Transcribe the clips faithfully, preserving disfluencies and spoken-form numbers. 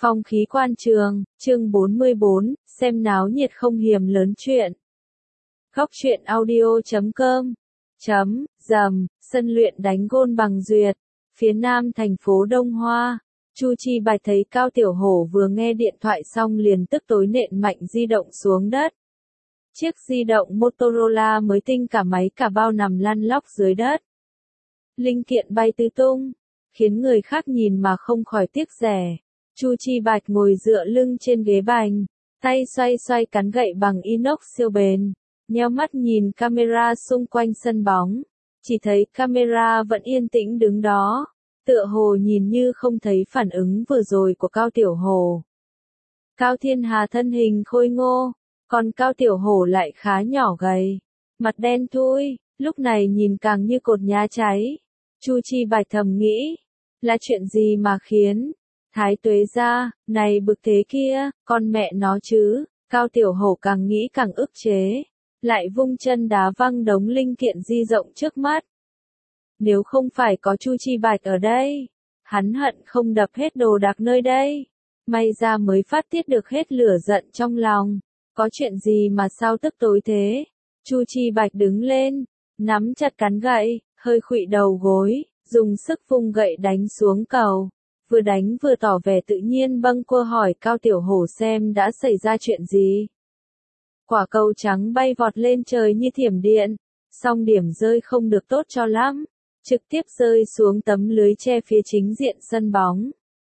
Phong khí quan trường, chương bốn mươi bốn, xem náo nhiệt không hiềm lớn chuyện. Góc truyện audio chấm com chấm, dầm, sân luyện đánh gôn bằng duyệt, phía nam thành phố Đông Hoa. Chu Chi Bạch thấy Cao Tiểu Hổ vừa nghe điện thoại xong liền tức tối nện mạnh di động xuống đất. Chiếc di động Motorola mới tinh cả máy cả bao nằm lăn lóc dưới đất. Linh kiện bay tứ tung, khiến người khác nhìn mà không khỏi tiếc rẻ. Chu Chi Bạch ngồi dựa lưng trên ghế bành, tay xoay xoay cán gậy bằng inox siêu bền, nheo mắt nhìn camera xung quanh sân bóng, chỉ thấy camera vẫn yên tĩnh đứng đó, tựa hồ nhìn như không thấy phản ứng vừa rồi của Cao Tiểu Hổ. Cao Thiên Hà thân hình khôi ngô, còn Cao Tiểu Hổ lại khá nhỏ gầy, mặt đen thui, lúc này nhìn càng như cột nhá cháy. Chu Chi Bạch thầm nghĩ, là chuyện gì mà khiến Thái Tuế gia này bực thế kia, con mẹ nó chứ. Cao Tiểu Hổ càng nghĩ càng ức chế, lại vung chân đá văng đống linh kiện di rộng trước mắt. Nếu không phải có Chu Chi Bạch ở đây, hắn hận không đập hết đồ đạc nơi đây. May ra mới phát tiết được hết lửa giận trong lòng. Có chuyện gì mà sao tức tối thế? Chu Chi Bạch đứng lên, nắm chặt cán gậy, hơi khuỵu đầu gối, dùng sức vung gậy đánh xuống cầu. Vừa đánh vừa tỏ vẻ tự nhiên bâng quơ hỏi Cao Tiểu Hổ xem đã xảy ra chuyện gì. Quả cầu trắng bay vọt lên trời như thiểm điện, song điểm rơi không được tốt cho lắm, trực tiếp rơi xuống tấm lưới che phía chính diện sân bóng.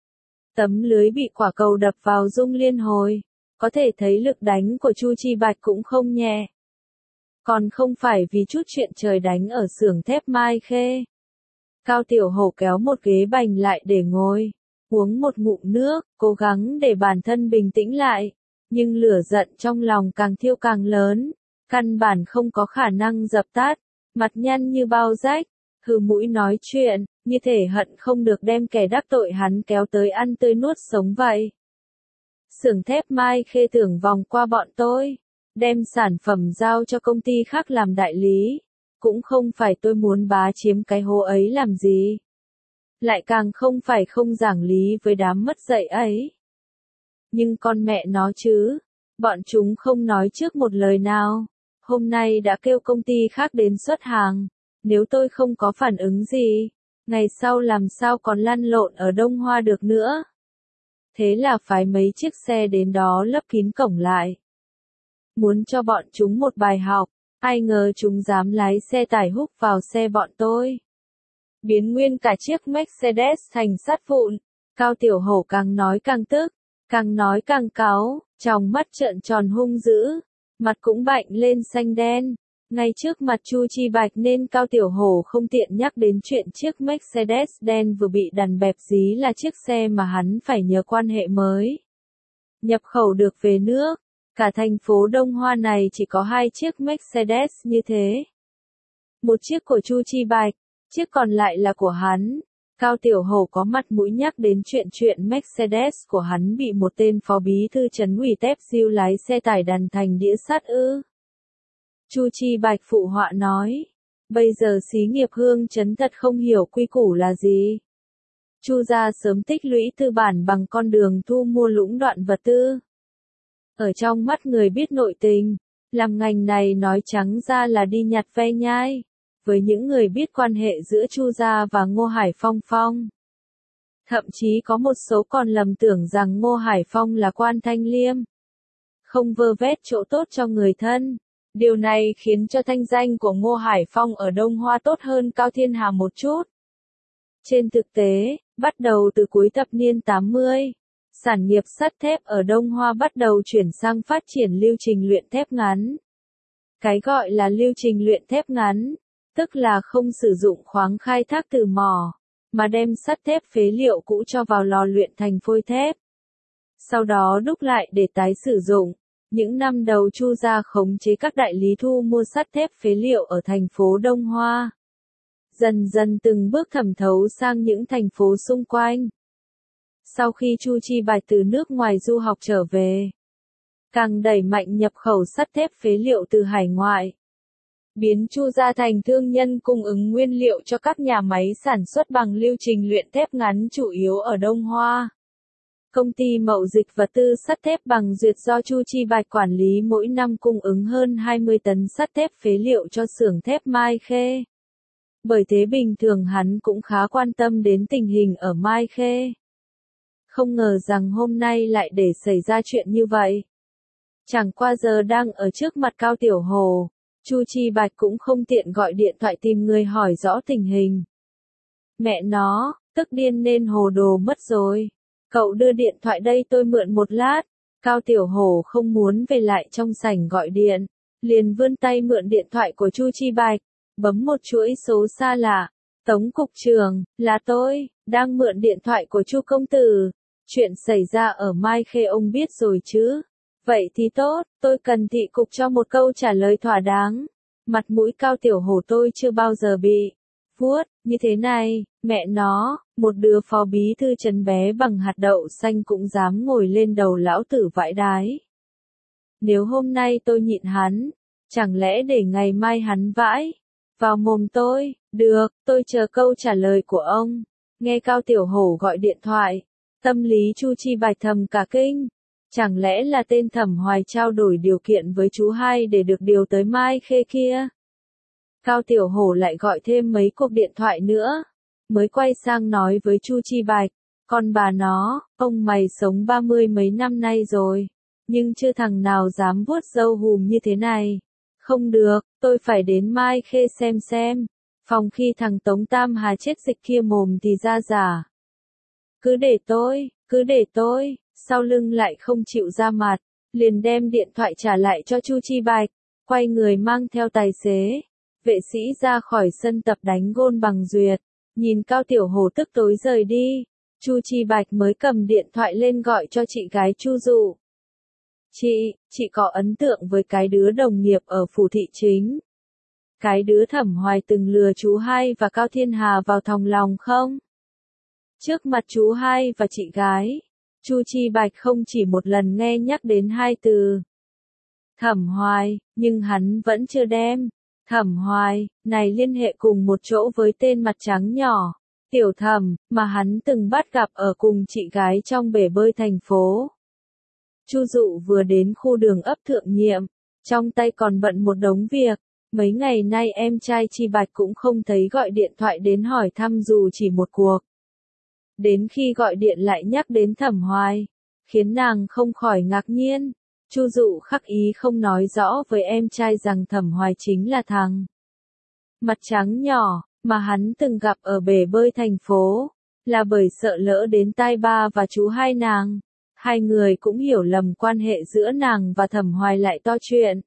Tấm lưới bị quả cầu đập vào rung liên hồi, có thể thấy lực đánh của Chu Chi Bạch cũng không nhẹ. Còn không phải vì chút chuyện trời đánh ở xưởng thép Mai Khê. Cao Tiểu Hổ kéo một ghế bành lại để ngồi, uống một ngụm nước, cố gắng để bản thân bình tĩnh lại, nhưng lửa giận trong lòng càng thiêu càng lớn, căn bản không có khả năng dập tắt, mặt nhăn như bao rách, hừ mũi nói chuyện, như thể hận không được đem kẻ đắc tội hắn kéo tới ăn tươi nuốt sống vậy. Xưởng thép Mai Khê tưởng vòng qua bọn tôi, đem sản phẩm giao cho công ty khác làm đại lý. Cũng không phải tôi muốn bá chiếm cái hố ấy làm gì. Lại càng không phải không giảng lý với đám mất dạy ấy. Nhưng con mẹ nó chứ, bọn chúng không nói trước một lời nào. Hôm nay đã kêu công ty khác đến xuất hàng. Nếu tôi không có phản ứng gì, ngày sau làm sao còn lăn lộn ở Đông Hoa được nữa. Thế là phái mấy chiếc xe đến đó lấp kín cổng lại. Muốn cho bọn chúng một bài học. Ai ngờ chúng dám lái xe tải húc vào xe bọn tôi. Biến nguyên cả chiếc Mercedes thành sắt vụn. Cao Tiểu Hổ càng nói càng tức, càng nói càng cáu, tròng mắt trợn tròn hung dữ, mặt cũng bạnh lên xanh đen. Ngay trước mặt Chu Chi Bạch nên Cao Tiểu Hổ không tiện nhắc đến chuyện chiếc Mercedes đen vừa bị đàn bẹp dí là chiếc xe mà hắn phải nhờ quan hệ mới nhập khẩu được về nước. Cả thành phố Đông Hoa này chỉ có hai chiếc Mercedes như thế. Một chiếc của Chu Chi Bạch, chiếc còn lại là của hắn. Cao Tiểu Hổ có mặt mũi nhắc đến chuyện chuyện Mercedes của hắn bị một tên phó bí thư trấn ủy tép diêu lái xe tải đàn thành đĩa sắt ư. Chu Chi Bạch phụ họa nói, bây giờ xí nghiệp Hương Trấn thật không hiểu quy củ là gì. Chu gia sớm tích lũy tư bản bằng con đường thu mua lũng đoạn vật tư. Ở trong mắt người biết nội tình, làm ngành này nói trắng ra là đi nhặt ve nhai. Với những người biết quan hệ giữa Chu gia và Ngô Hải Phong Phong. Thậm chí có một số còn lầm tưởng rằng Ngô Hải Phong là quan thanh liêm. Không vơ vét chỗ tốt cho người thân. Điều này khiến cho thanh danh của Ngô Hải Phong ở Đông Hoa tốt hơn Cao Thiên Hà một chút. Trên thực tế, bắt đầu từ cuối thập niên tám mươi. Sản nghiệp sắt thép ở Đông Hoa bắt đầu chuyển sang phát triển lưu trình luyện thép ngắn. Cái gọi là lưu trình luyện thép ngắn, tức là không sử dụng khoáng khai thác từ mỏ, mà đem sắt thép phế liệu cũ cho vào lò luyện thành phôi thép. Sau đó đúc lại để tái sử dụng. Những năm đầu Chu gia khống chế các đại lý thu mua sắt thép phế liệu ở thành phố Đông Hoa. Dần dần từng bước thẩm thấu sang những thành phố xung quanh. Sau khi Chu Chi Bạch từ nước ngoài du học trở về, càng đẩy mạnh nhập khẩu sắt thép phế liệu từ hải ngoại, biến Chu gia thành thương nhân cung ứng nguyên liệu cho các nhà máy sản xuất bằng lưu trình luyện thép ngắn chủ yếu ở Đông Hoa. Công ty mậu dịch vật tư sắt thép Bằng Duyệt do Chu Chi Bạch quản lý mỗi năm cung ứng hơn hai mươi tấn sắt thép phế liệu cho xưởng thép Mai Khê. Bởi thế bình thường hắn cũng khá quan tâm đến tình hình ở Mai Khê. Không ngờ rằng hôm nay lại để xảy ra chuyện như vậy. Chẳng qua giờ đang ở trước mặt Cao Tiểu Hồ, Chu Chi Bạch cũng không tiện gọi điện thoại tìm người hỏi rõ tình hình. Mẹ nó, tức điên nên hồ đồ mất rồi. Cậu đưa điện thoại đây tôi mượn một lát. Cao Tiểu Hồ không muốn về lại trong sảnh gọi điện, liền vươn tay mượn điện thoại của Chu Chi Bạch, bấm một chuỗi số xa lạ. Tống cục trưởng, là tôi, đang mượn điện thoại của Chu công tử. Chuyện xảy ra ở Mai Khê ông biết rồi chứ? Vậy thì tốt, tôi cần thị cục cho một câu trả lời thỏa đáng. Mặt mũi Cao Tiểu Hồ tôi chưa bao giờ bị vuốt như thế này, mẹ nó, một đứa phó bí thư trấn bé bằng hạt đậu xanh cũng dám ngồi lên đầu lão tử vãi đái. Nếu hôm nay tôi nhịn hắn, chẳng lẽ để ngày mai hắn vãi vào mồm tôi? Được, tôi chờ câu trả lời của ông. Nghe Cao Tiểu Hồ gọi điện thoại, tâm lý Chu Chi Bạch thầm cả kinh. Chẳng lẽ là tên Thẩm Hoài trao đổi điều kiện với chú hai để được điều tới Mai Khê kia? Cao Tiểu Hồ lại gọi thêm mấy cuộc điện thoại nữa, mới quay sang nói với Chu Chi Bạch, con bà nó, ông mày sống ba mươi mấy năm nay rồi, nhưng chưa thằng nào dám vuốt râu hùm như thế này. Không được, tôi phải đến Mai Khê xem xem, phòng khi thằng Tống Tam Hà chết dịch kia mồm thì ra giả. Cứ để tôi, cứ để tôi, sau lưng lại không chịu ra mặt, liền đem điện thoại trả lại cho Chu Chi Bạch, quay người mang theo tài xế, vệ sĩ ra khỏi sân tập đánh gôn Bằng Duyệt, nhìn Cao Tiểu Hồ tức tối rời đi, Chu Chi Bạch mới cầm điện thoại lên gọi cho chị gái Chu Dụ. Chị, chị có ấn tượng với cái đứa đồng nghiệp ở phủ thị chính? Cái đứa Thẩm Hoài từng lừa chú hai và Cao Thiên Hà vào thòng lòng không? Trước mặt chú hai và chị gái, Chu Chi Bạch không chỉ một lần nghe nhắc đến hai từ Thẩm Hoài, nhưng hắn vẫn chưa đem Thẩm Hoài này liên hệ cùng một chỗ với tên mặt trắng nhỏ, Tiểu Thẩm, mà hắn từng bắt gặp ở cùng chị gái trong bể bơi thành phố. Chu Dụ vừa đến khu đường ấp Thượng Nhiệm, trong tay còn bận một đống việc, mấy ngày nay em trai Chi Bạch cũng không thấy gọi điện thoại đến hỏi thăm dù chỉ một cuộc. Đến khi gọi điện lại nhắc đến Thẩm Hoài, khiến nàng không khỏi ngạc nhiên. Chu Dụ khắc ý không nói rõ với em trai rằng Thẩm Hoài chính là thằng mặt trắng nhỏ mà hắn từng gặp ở bể bơi thành phố, là bởi sợ lỡ đến tai ba và chú hai nàng. Hai người cũng hiểu lầm quan hệ giữa nàng và Thẩm Hoài lại to chuyện.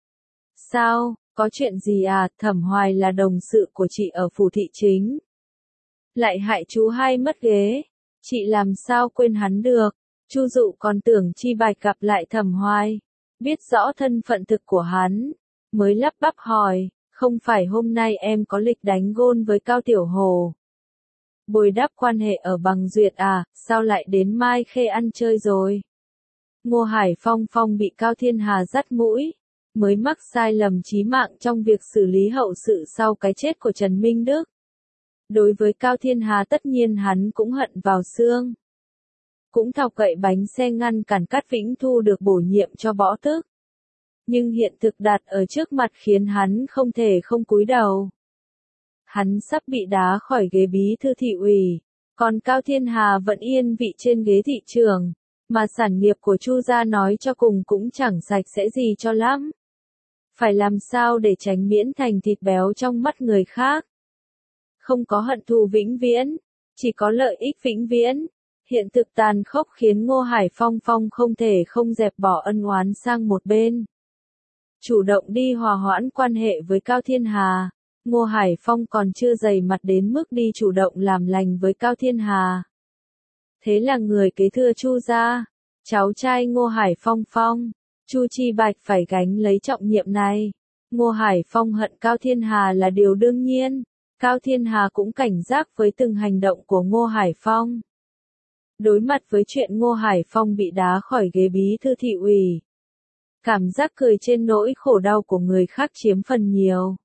Sao, có chuyện gì à? Thẩm Hoài là đồng sự của chị ở phủ thị chính, lại hại chú hai mất ghế, chị làm sao quên hắn được? Chu Dụ còn tưởng Chi Bạch gặp lại Thẩm Hoài, biết rõ thân phận thực của hắn, mới lắp bắp hỏi, không phải hôm nay em có lịch đánh gôn với Cao Tiểu Hồ, bồi đắp quan hệ ở Bằng Duyệt à, sao lại đến Mai Khê ăn chơi rồi? Ngô Hải Phong Phong bị Cao Thiên Hà dắt mũi, mới mắc sai lầm chí mạng trong việc xử lý hậu sự sau cái chết của Trần Minh Đức. Đối với Cao Thiên Hà tất nhiên hắn cũng hận vào xương. Cũng thọc gậy bánh xe ngăn cản Cát Vĩnh Thu được bổ nhiệm cho bỏ tước. Nhưng hiện thực đặt ở trước mặt khiến hắn không thể không cúi đầu. Hắn sắp bị đá khỏi ghế bí thư thị ủy, còn Cao Thiên Hà vẫn yên vị trên ghế thị trường, mà sản nghiệp của Chu gia nói cho cùng cũng chẳng sạch sẽ gì cho lắm. Phải làm sao để tránh miễn thành thịt béo trong mắt người khác? Không có hận thù vĩnh viễn, chỉ có lợi ích vĩnh viễn. Hiện thực tàn khốc khiến Ngô Hải Phong Phong không thể không dẹp bỏ ân oán sang một bên. Chủ động đi hòa hoãn quan hệ với Cao Thiên Hà, Ngô Hải Phong còn chưa dày mặt đến mức đi chủ động làm lành với Cao Thiên Hà. Thế là người kế thừa Chu gia, cháu trai Ngô Hải Phong Phong, Chu Chi Bạch phải gánh lấy trọng nhiệm này. Ngô Hải Phong hận Cao Thiên Hà là điều đương nhiên, Cao Thiên Hà cũng cảnh giác với từng hành động của Ngô Hải Phong. Đối mặt với chuyện Ngô Hải Phong bị đá khỏi ghế bí thư thị ủy, cảm giác cười trên nỗi khổ đau của người khác chiếm phần nhiều.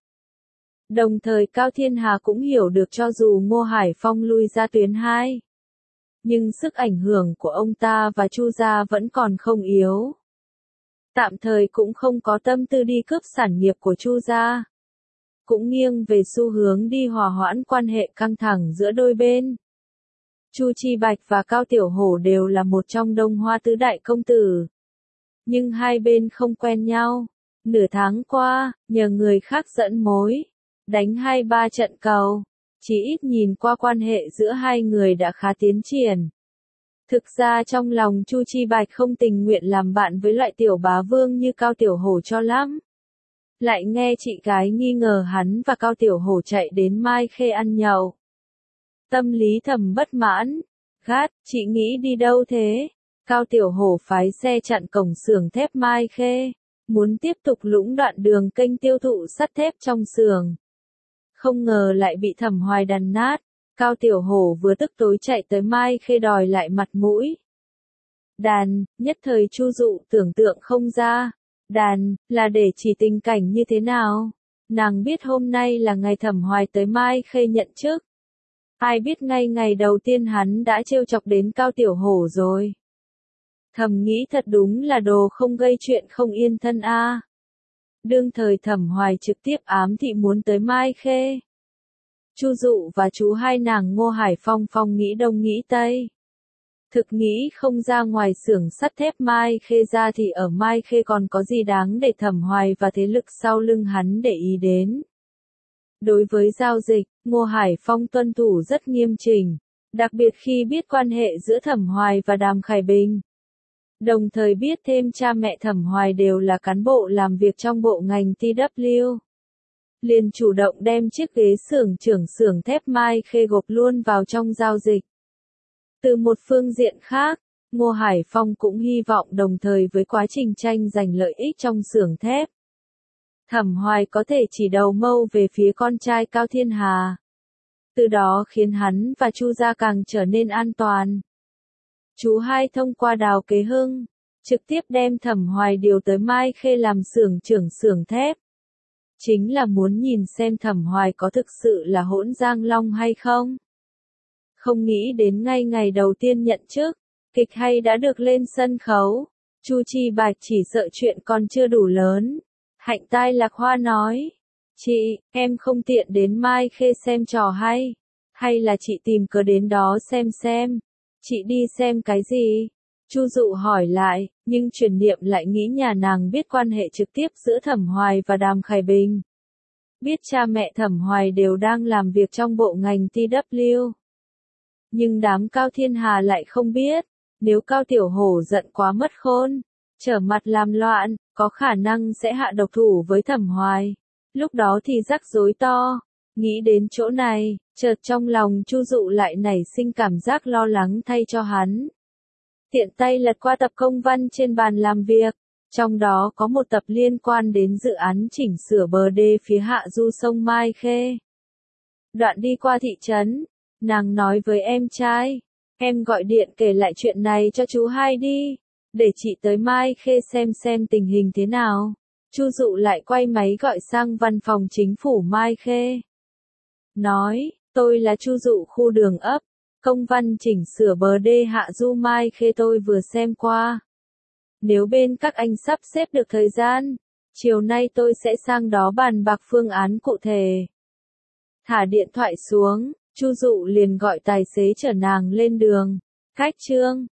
Đồng thời Cao Thiên Hà cũng hiểu được cho dù Ngô Hải Phong lui ra tuyến hai, nhưng sức ảnh hưởng của ông ta và Chu gia vẫn còn không yếu. Tạm thời cũng không có tâm tư đi cướp sản nghiệp của Chu gia, cũng nghiêng về xu hướng đi hòa hoãn quan hệ căng thẳng giữa đôi bên. Chu Chi Bạch và Cao Tiểu Hổ đều là một trong Đông Hoa tứ đại công tử, nhưng hai bên không quen nhau. Nửa tháng qua, nhờ người khác dẫn mối, đánh hai ba trận cầu, chỉ ít nhìn qua quan hệ giữa hai người đã khá tiến triển. Thực ra trong lòng Chu Chi Bạch không tình nguyện làm bạn với loại tiểu bá vương như Cao Tiểu Hổ cho lắm. Lại nghe chị gái nghi ngờ hắn và Cao Tiểu Hổ chạy đến Mai Khê ăn nhậu. Tâm lý thầm bất mãn. Gát, chị nghĩ đi đâu thế? Cao Tiểu Hổ phái xe chặn cổng xưởng thép Mai Khê, muốn tiếp tục lũng đoạn đường kênh tiêu thụ sắt thép trong xưởng. Không ngờ lại bị Thẩm Hoài đàn nát. Cao Tiểu Hổ vừa tức tối chạy tới Mai Khê đòi lại mặt mũi. Đàn, nhất thời Chu Dụ tưởng tượng không ra. Đàn, là để chỉ tình cảnh như thế nào? Nàng biết hôm nay là ngày Thẩm Hoài tới Mai Khê nhận chức. Ai biết ngay ngày đầu tiên hắn đã trêu chọc đến Cao Tiểu Hổ rồi. Thầm nghĩ thật đúng là đồ không gây chuyện không yên thân a. À. Đương thời Thẩm Hoài trực tiếp ám thị muốn tới Mai Khê. Chu Dụ và chú hai nàng Ngô Hải Phong Phong nghĩ đông nghĩ tây. Thực nghĩ không ra ngoài xưởng sắt thép Mai Khê ra thì ở Mai Khê còn có gì đáng để Thẩm Hoài và thế lực sau lưng hắn để ý đến. Đối với giao dịch, Ngô Hải Phong tuân thủ rất nghiêm chỉnh, đặc biệt khi biết quan hệ giữa Thẩm Hoài và Đàm Khải Bình. Đồng thời biết thêm cha mẹ Thẩm Hoài đều là cán bộ làm việc trong bộ ngành tê vê. Liền chủ động đem chiếc ghế xưởng trưởng xưởng thép Mai Khê gộp luôn vào trong giao dịch. Từ một phương diện khác, Ngô Hải Phong cũng hy vọng đồng thời với quá trình tranh giành lợi ích trong xưởng thép, Thẩm Hoài có thể chỉ đầu mâu về phía con trai Cao Thiên Hà. Từ đó khiến hắn và Chu gia càng trở nên an toàn. Chú hai thông qua Đào Kế Hưng, trực tiếp đem Thẩm Hoài điều tới Mai Khê làm xưởng trưởng xưởng thép. Chính là muốn nhìn xem Thẩm Hoài có thực sự là hỗn Giang Long hay không. Không nghĩ đến ngay ngày đầu tiên nhận chức, kịch hay đã được lên sân khấu. Chu Chi Bạch chỉ sợ chuyện còn chưa đủ lớn. Hạnh tai Lạc Hoa nói, chị, em không tiện đến Mai Khê xem trò hay, hay là chị tìm cớ đến đó xem xem. Chị đi xem cái gì? Chu Dụ hỏi lại, nhưng truyền niệm lại nghĩ nhà nàng biết quan hệ trực tiếp giữa Thẩm Hoài và Đàm Khải Bình. Biết cha mẹ Thẩm Hoài đều đang làm việc trong bộ ngành tê vê. Nhưng đám Cao Thiên Hà lại không biết, nếu Cao Tiểu Hổ giận quá mất khôn, trở mặt làm loạn, có khả năng sẽ hạ độc thủ với Thẩm Hoài. Lúc đó thì rắc rối to. Nghĩ đến chỗ này, chợt trong lòng Chu Dụ lại nảy sinh cảm giác lo lắng thay cho hắn. Tiện tay lật qua tập công văn trên bàn làm việc, trong đó có một tập liên quan đến dự án chỉnh sửa bờ đê phía hạ du sông Mai Khê. Đoạn đi qua thị trấn, nàng nói với em trai, em gọi điện kể lại chuyện này cho chú hai đi, để chị tới Mai Khê xem xem tình hình thế nào. Chu Dụ lại quay máy gọi sang văn phòng chính phủ Mai Khê. Nói, tôi là Chu Dụ khu đường ấp, công văn chỉnh sửa bờ đê hạ du Mai Khê tôi vừa xem qua. Nếu bên các anh sắp xếp được thời gian, chiều nay tôi sẽ sang đó bàn bạc phương án cụ thể. Thả điện thoại xuống, Chu Dụ liền gọi tài xế chở nàng lên đường. Khách trương,